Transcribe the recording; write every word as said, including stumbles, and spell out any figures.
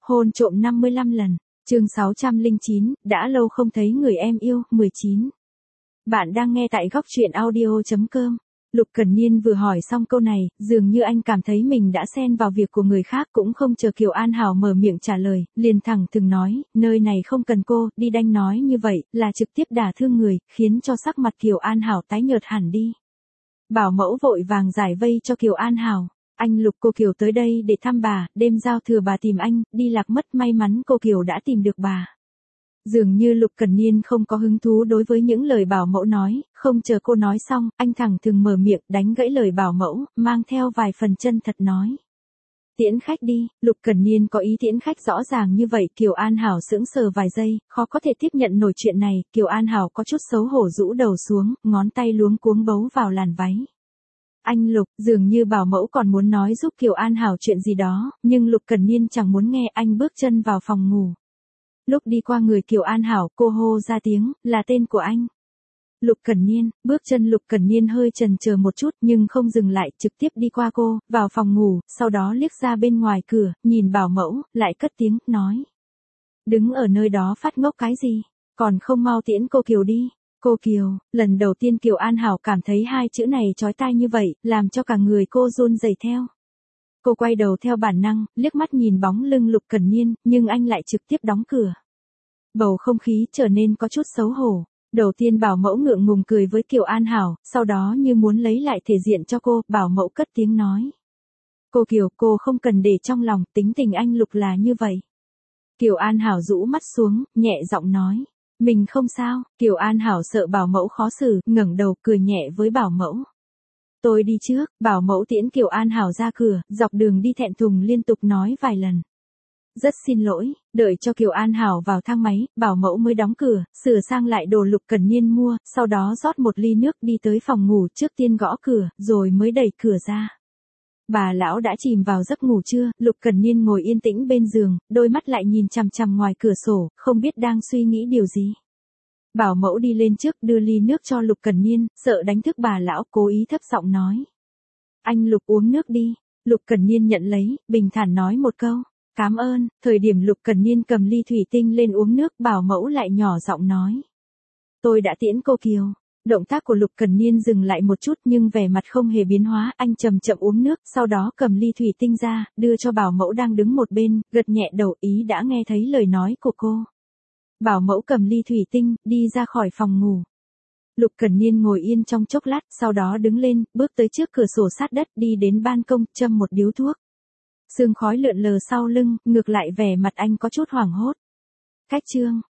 Hôn trộm năm mươi lăm lần. Chương sáu trăm lẻ chín, đã lâu không thấy người em yêu, mười chín. Bạn đang nghe tại góc truyện audio chấm com. Lục Cẩn Niên vừa hỏi xong câu này, dường như anh cảm thấy mình đã xen vào việc của người khác, cũng không chờ Kiều An Hảo mở miệng trả lời, liền thẳng thừng nói, nơi này không cần cô, đi đanh nói như vậy, là trực tiếp đả thương người, khiến cho sắc mặt Kiều An Hảo tái nhợt hẳn đi. Bảo mẫu vội vàng giải vây cho Kiều An Hảo. Anh Lục, cô Kiều tới đây để thăm bà, đêm giao thừa bà tìm anh, đi lạc mất, may mắn cô Kiều đã tìm được bà. Dường như Lục Cẩn Niên không có hứng thú đối với những lời bảo mẫu nói, không chờ cô nói xong, anh thẳng thừng mở miệng đánh gãy lời bảo mẫu, mang theo vài phần chân thật nói. Tiễn khách đi. Lục Cẩn Niên có ý tiễn khách rõ ràng như vậy, Kiều An Hảo sững sờ vài giây, khó có thể tiếp nhận nổi chuyện này, Kiều An Hảo có chút xấu hổ rũ đầu xuống, ngón tay luống cuống bấu vào làn váy. Anh Lục, dường như bảo mẫu còn muốn nói giúp Kiều An Hảo chuyện gì đó, nhưng Lục Cẩn Niên chẳng muốn nghe, anh bước chân vào phòng ngủ. Lúc đi qua người Kiều An Hảo, cô hô ra tiếng, là tên của anh. Lục Cẩn Niên, bước chân Lục Cẩn Niên hơi chần chờ một chút nhưng không dừng lại, trực tiếp đi qua cô, vào phòng ngủ, sau đó liếc ra bên ngoài cửa, nhìn bảo mẫu, lại cất tiếng, nói. Đứng ở nơi đó phát ngốc cái gì, còn không mau tiễn cô Kiều đi. Cô Kiều, lần đầu tiên Kiều An Hảo cảm thấy hai chữ này chói tai như vậy, làm cho cả người cô run rẩy theo. Cô quay đầu theo bản năng, liếc mắt nhìn bóng lưng Lục Cẩn Niên, nhưng anh lại trực tiếp đóng cửa. Bầu không khí trở nên có chút xấu hổ. Đầu tiên bảo mẫu ngượng ngùng cười với Kiều An Hảo, sau đó như muốn lấy lại thể diện cho cô, bảo mẫu cất tiếng nói. Cô Kiều, cô không cần để trong lòng, tính tình anh Lục là như vậy. Kiều An Hảo rũ mắt xuống, nhẹ giọng nói. Mình không sao. Kiều An Hảo sợ bảo mẫu khó xử, ngẩng đầu cười nhẹ với bảo mẫu. Tôi đi trước. Bảo mẫu tiễn Kiều An Hảo ra cửa, dọc đường đi thẹn thùng liên tục nói vài lần. Rất xin lỗi. Đợi cho Kiều An Hảo vào thang máy, bảo mẫu mới đóng cửa, sửa sang lại đồ Lục Cẩn Niên mua, sau đó rót một ly nước đi tới phòng ngủ, trước tiên gõ cửa, rồi mới đẩy cửa ra. Bà lão đã chìm vào giấc ngủ chưa? Lục Cẩn Niên ngồi yên tĩnh bên giường, đôi mắt lại nhìn chằm chằm ngoài cửa sổ, không biết đang suy nghĩ điều gì. Bảo mẫu đi lên trước đưa ly nước cho Lục Cẩn Niên, sợ đánh thức bà lão, cố ý thấp giọng nói. Anh Lục uống nước đi. Lục Cẩn Niên nhận lấy, bình thản nói một câu. Cảm ơn. Thời điểm Lục Cẩn Niên cầm ly thủy tinh lên uống nước, bảo mẫu lại nhỏ giọng nói. Tôi đã tiễn cô Kiều. Động tác của Lục Cẩn Niên dừng lại một chút nhưng vẻ mặt không hề biến hóa, anh chậm chậm uống nước, sau đó cầm ly thủy tinh ra, đưa cho bảo mẫu đang đứng một bên, gật nhẹ đầu, ý đã nghe thấy lời nói của cô. Bảo mẫu cầm ly thủy tinh, đi ra khỏi phòng ngủ. Lục Cẩn Niên ngồi yên trong chốc lát, sau đó đứng lên, bước tới trước cửa sổ sát đất, đi đến ban công, châm một điếu thuốc. Sương khói lượn lờ sau lưng, ngược lại vẻ mặt anh có chút hoảng hốt. Cách chương.